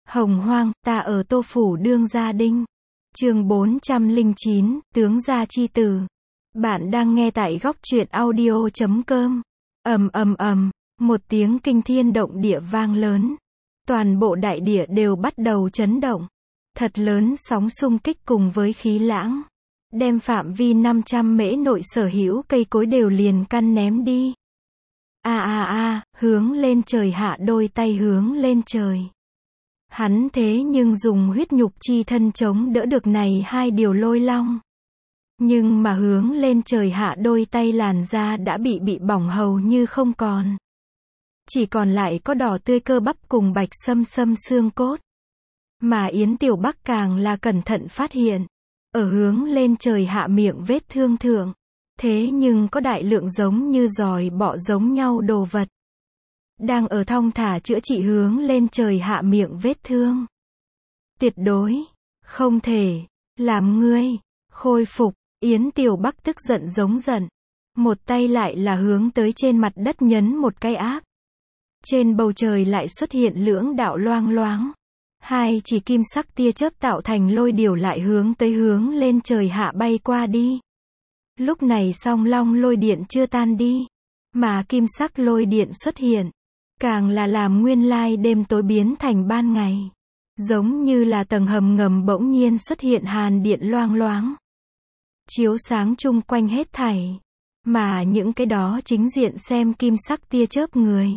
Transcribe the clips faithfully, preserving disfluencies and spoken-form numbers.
Hồng hoang, ta ở Tô Phủ đương gia đinh. Chương bốn trăm lẻ chín, tướng gia chi tử. Bạn đang nghe tại góc truyện audio chấm com. Ầm ầm ầm, một tiếng kinh thiên động địa vang lớn. Toàn bộ đại địa đều bắt đầu chấn động. Thật lớn sóng xung kích cùng với khí lãng, đem phạm vi năm trăm mễ nội sở hữu cây cối đều liền căn ném đi. A a a, hướng lên trời hạ đôi tay hướng lên trời. Hắn thế nhưng dùng huyết nhục chi thân chống đỡ được này hai điều lôi long. Nhưng mà hướng lên trời hạ đôi tay làn da đã bị bị bỏng hầu như không còn. Chỉ còn lại có đỏ tươi cơ bắp cùng bạch sâm sâm xương cốt. Mà Yến Tiểu Bắc càng là cẩn thận phát hiện, ở hướng lên trời hạ miệng vết thương thượng, thế nhưng có đại lượng giống như giòi bọ giống nhau đồ vật. Đang ở thong thả chữa trị hướng lên trời hạ miệng vết thương. Tuyệt đối, không thể, làm ngươi, khôi phục, Yến Tiểu Bắc tức giận giống giận. Một tay lại là hướng tới trên mặt đất nhấn một cái áp. Trên bầu trời lại xuất hiện lưỡng đạo loang loáng. Hai chỉ kim sắc tia chớp tạo thành lôi điểu lại hướng tới hướng lên trời hạ bay qua đi. Lúc này song long lôi điện chưa tan đi, mà kim sắc lôi điện xuất hiện, càng là làm nguyên lai đêm tối biến thành ban ngày. Giống như là tầng hầm ngầm bỗng nhiên xuất hiện hàn điện loang loáng, chiếu sáng chung quanh hết thảy. Mà những cái đó chính diện xem kim sắc tia chớp người,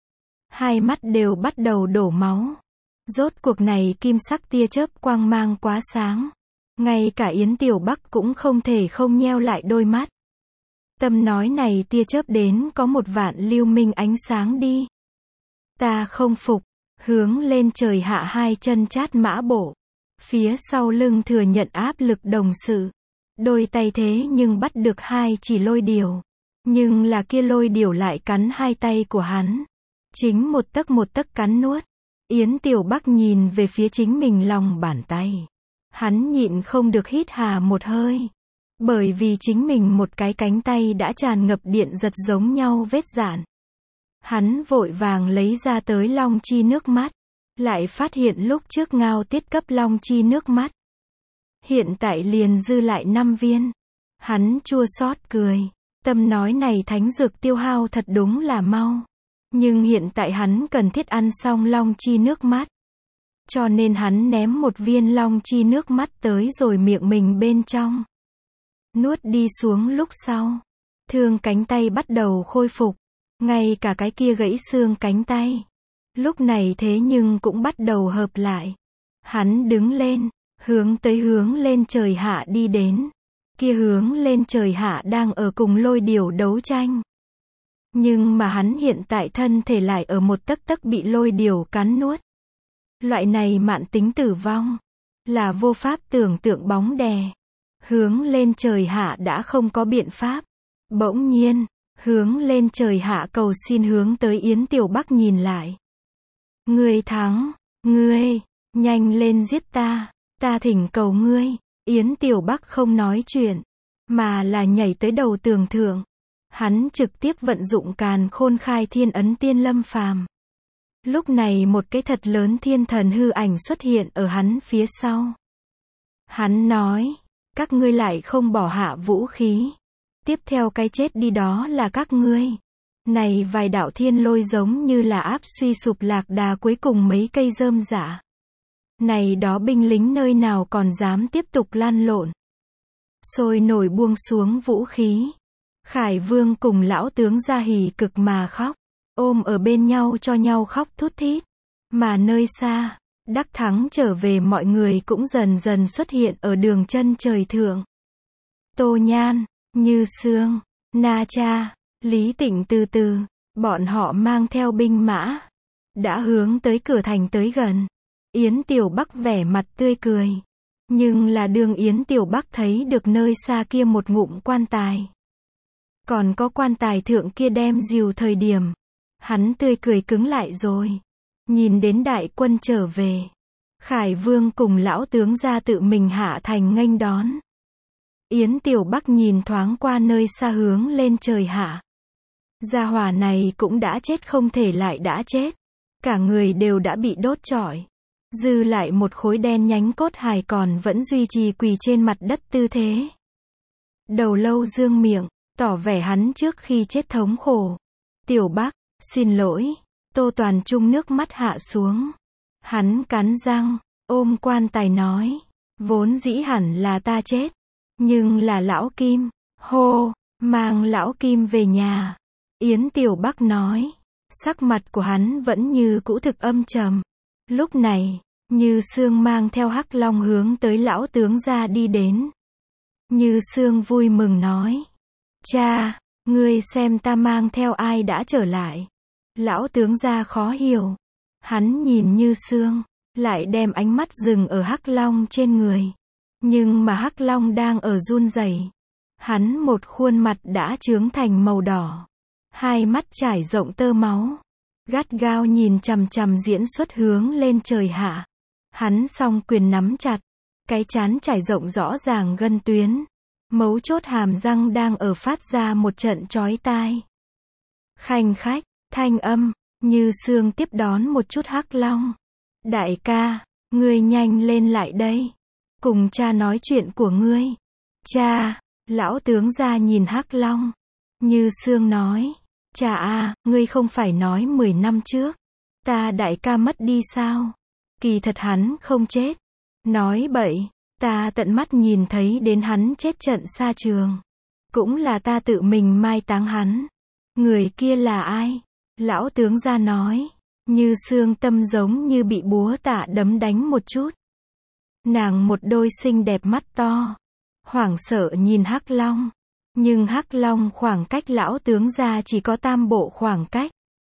hai mắt đều bắt đầu đổ máu. Rốt cuộc này kim sắc tia chớp quang mang quá sáng, ngay cả Yến Tiểu Bắc cũng không thể không nheo lại đôi mắt. Tâm nói này tia chớp đến có một vạn lưu minh ánh sáng đi. Ta không phục, hướng lên trời hạ hai chân chát mã bộ. Phía sau lưng thừa nhận áp lực đồng sự. Đôi tay thế nhưng bắt được hai chỉ lôi điểu. Nhưng là kia lôi điểu lại cắn hai tay của hắn. Chính một tấc một tấc cắn nuốt. Yến Tiểu Bắc nhìn về phía chính mình lòng bàn tay. Hắn nhịn không được hít hà một hơi. Bởi vì chính mình một cái cánh tay đã tràn ngập điện giật giống nhau vết dạn. Hắn vội vàng lấy ra tới long chi nước mắt. Lại phát hiện lúc trước ngao tiết cấp long chi nước mắt. Hiện tại liền dư lại năm viên. Hắn chua xót cười. Tâm nói này thánh dược tiêu hao thật đúng là mau. Nhưng hiện tại hắn cần thiết ăn xong long chi nước mắt. Cho nên hắn ném một viên long chi nước mắt tới rồi miệng mình bên trong. Nuốt đi xuống lúc sau. Thương cánh tay bắt đầu khôi phục. Ngay cả cái kia gãy xương cánh tay. Lúc này thế nhưng cũng bắt đầu hợp lại. Hắn đứng lên, hướng tới hướng lên trời hạ đi đến. Kia hướng lên trời hạ đang ở cùng lôi điểu đấu tranh. Nhưng mà hắn hiện tại thân thể lại ở một tấc tấc bị lôi điểu cắn nuốt. Loại này mạn tính tử vong, là vô pháp tưởng tượng bóng đè. Hướng lên trời hạ đã không có biện pháp. Bỗng nhiên, hướng lên trời hạ cầu xin hướng tới Yến Tiểu Bắc nhìn lại. Ngươi thắng, ngươi, nhanh lên giết ta, ta thỉnh cầu ngươi. Yến Tiểu Bắc không nói chuyện, mà là nhảy tới đầu tường thượng. Hắn trực tiếp vận dụng càn khôn khai thiên ấn tiên lâm phàm. Lúc này một cái thật lớn thiên thần hư ảnh xuất hiện ở hắn phía sau. Hắn nói, các ngươi lại không bỏ hạ vũ khí. Tiếp theo cái chết đi đó là các ngươi. Này vài đạo thiên lôi giống như là áp suy sụp lạc đà cuối cùng mấy cây rơm rạ. Này đó binh lính nơi nào còn dám tiếp tục lăn lộn. Sôi nổi buông xuống vũ khí. Khải Vương cùng lão tướng gia hỉ cực mà khóc, ôm ở bên nhau cho nhau khóc thút thít. Mà nơi xa, đắc thắng trở về mọi người cũng dần dần xuất hiện ở đường chân trời thượng. Tô Nhan, Như Sương, Na Cha, Lý Tịnh từ từ, bọn họ mang theo binh mã, đã hướng tới cửa thành tới gần. Yến Tiểu Bắc vẻ mặt tươi cười. Nhưng là đường Yến Tiểu Bắc thấy được nơi xa kia một ngụm quan tài. Còn có quan tài thượng kia đem dìu thời điểm. Hắn tươi cười cứng lại rồi. Nhìn đến đại quân trở về. Khải Vương cùng lão tướng ra tự mình hạ thành nghênh đón. Yến Tiểu Bắc nhìn thoáng qua nơi xa hướng lên trời hạ. Gia hỏa này cũng đã chết không thể lại đã chết. Cả người đều đã bị đốt trọi. Dư lại một khối đen nhánh cốt hài còn vẫn duy trì quỳ trên mặt đất tư thế. Đầu lâu dương miệng, tỏ vẻ hắn trước khi chết thống khổ. Tiểu Bắc, xin lỗi. Tô Toàn Trung nước mắt hạ xuống. Hắn cắn răng, ôm quan tài nói. Vốn dĩ hẳn là ta chết. Nhưng là lão Kim. Hô, mang lão Kim về nhà. Yến Tiểu Bắc nói. Sắc mặt của hắn vẫn như cũ thực âm trầm. Lúc này, Như Sương mang theo Hắc Long hướng tới lão tướng gia đi đến. Như Sương vui mừng nói. Cha, ngươi xem ta mang theo ai đã trở lại. Lão tướng gia khó hiểu. Hắn nhìn Như Sương, lại đem ánh mắt dừng ở Hắc Long trên người. Nhưng mà Hắc Long đang ở run rẩy. Hắn một khuôn mặt đã chướng thành màu đỏ. Hai mắt trải rộng tơ máu. Gắt gao nhìn chằm chằm diễn xuất hướng lên trời hạ. Hắn song quyền nắm chặt. Cái trán trải rộng rõ ràng gân tuyến. Mấu chốt hàm răng đang ở phát ra một trận chói tai. Khanh khách, thanh âm, Như Sương tiếp đón một chút Hắc Long. Đại ca, ngươi nhanh lên lại đây. Cùng cha nói chuyện của ngươi. Cha, lão tướng gia nhìn Hắc Long. Như Sương nói. Cha à, ngươi không phải nói mười năm trước. Ta đại ca mất đi sao? Kỳ thật hắn không chết. Nói bậy. Ta tận mắt nhìn thấy đến hắn chết trận xa trường. Cũng là ta tự mình mai táng hắn. Người kia là ai? Lão tướng gia nói. Như Sương tâm giống như bị búa tạ đấm đánh một chút. Nàng một đôi xinh đẹp mắt to. Hoảng sợ nhìn Hắc Long. Nhưng Hắc Long khoảng cách lão tướng gia chỉ có tam bộ khoảng cách.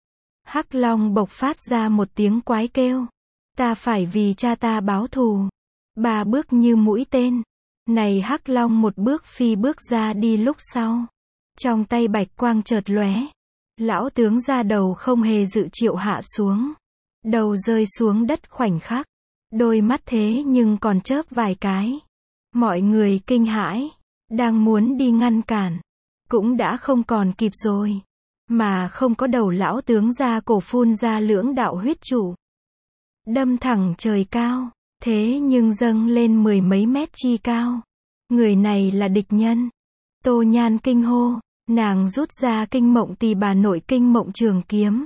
Hắc Long bộc phát ra một tiếng quái kêu. Ta phải vì cha ta báo thù. Ba bước như mũi tên. Này Hắc Long một bước phi bước ra đi lúc sau. Trong tay bạch quang chợt lóe. Lão tướng gia đầu không hề dự triệu hạ xuống. Đầu rơi xuống đất khoảnh khắc. Đôi mắt thế nhưng còn chớp vài cái. Mọi người kinh hãi. Đang muốn đi ngăn cản. Cũng đã không còn kịp rồi. Mà không có đầu lão tướng gia cổ phun ra lưỡng đạo huyết trụ. Đâm thẳng trời cao. Thế nhưng dâng lên mười mấy mét chi cao. Người này là địch nhân. Tô Nhan kinh hô. Nàng rút ra kinh mộng tỳ bà nội kinh mộng trường kiếm.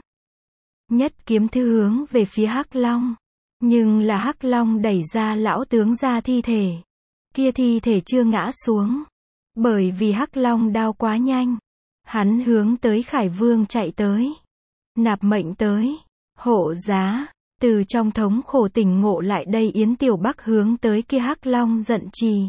Nhất kiếm thư hướng về phía Hắc Long. Nhưng là Hắc Long đẩy ra lão tướng gia thi thể. Kia thi thể chưa ngã xuống. Bởi vì Hắc Long đao quá nhanh. Hắn hướng tới Khải Vương chạy tới. Nạp mệnh tới. Hộ giá. Từ trong thống khổ tỉnh ngộ lại đây Yến Tiểu Bắc hướng tới kia Hắc Long giận trì.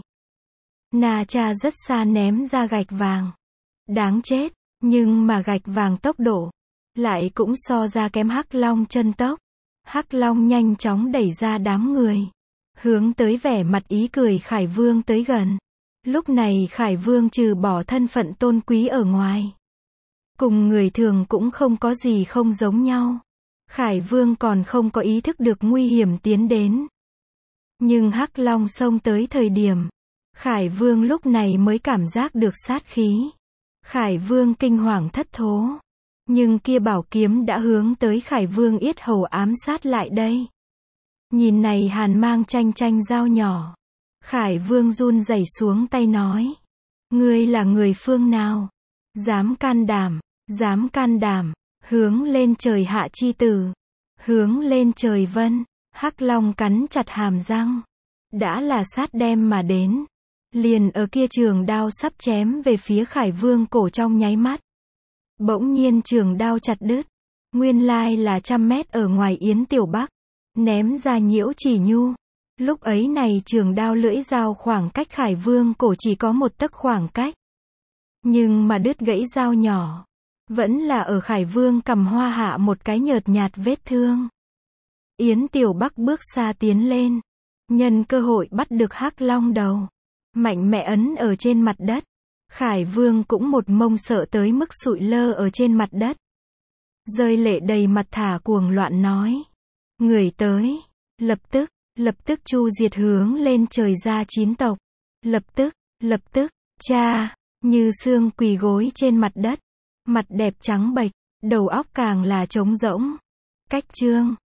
Na cha rất xa ném ra gạch vàng. Đáng chết. Nhưng mà gạch vàng tốc độ. Lại cũng so ra kém Hắc Long chân tốc. Hắc Long nhanh chóng đẩy ra đám người. Hướng tới vẻ mặt ý cười Khải Vương tới gần. Lúc này Khải Vương trừ bỏ thân phận tôn quý ở ngoài. Cùng người thường cũng không có gì không giống nhau. Khải Vương còn không có ý thức được nguy hiểm tiến đến. Nhưng Hắc Long xông tới thời điểm. Khải Vương lúc này mới cảm giác được sát khí. Khải Vương kinh hoàng thất thố. Nhưng kia bảo kiếm đã hướng tới Khải Vương yết hầu ám sát lại đây. Nhìn này hàn mang chanh chanh dao nhỏ. Khải Vương run rẩy xuống tay nói. Ngươi là người phương nào? Dám can đảm, dám can đảm, hướng lên trời hạ chi tử. Hướng lên trời vân. Hắc Long cắn chặt hàm răng. Đã là sát đem mà đến. Liền ở kia trường đao sắp chém về phía Khải Vương cổ trong nháy mắt. Bỗng nhiên trường đao chặt đứt. Nguyên lai là trăm mét ở ngoài Yến Tiểu Bắc. Ném ra Nhiễu Chỉ Nhu. Lúc ấy này trường đao lưỡi dao khoảng cách Khải Vương cổ chỉ có một tấc khoảng cách. Nhưng mà đứt gãy dao nhỏ. Vẫn là ở Khải Vương cầm hoa hạ một cái nhợt nhạt vết thương. Yến Tiểu Bắc bước xa tiến lên. Nhân cơ hội bắt được Hắc Long đầu. Mạnh mẽ ấn ở trên mặt đất. Khải Vương cũng một mông sợ tới mức sụi lơ ở trên mặt đất. Rơi lệ đầy mặt thả cuồng loạn nói. Người tới. Lập tức, lập tức chu diệt hướng lên trời ra chín tộc. Lập tức, lập tức, cha. Như Sương quỳ gối trên mặt đất. Mặt đẹp trắng bệch, đầu óc càng là trống rỗng. Cách chương.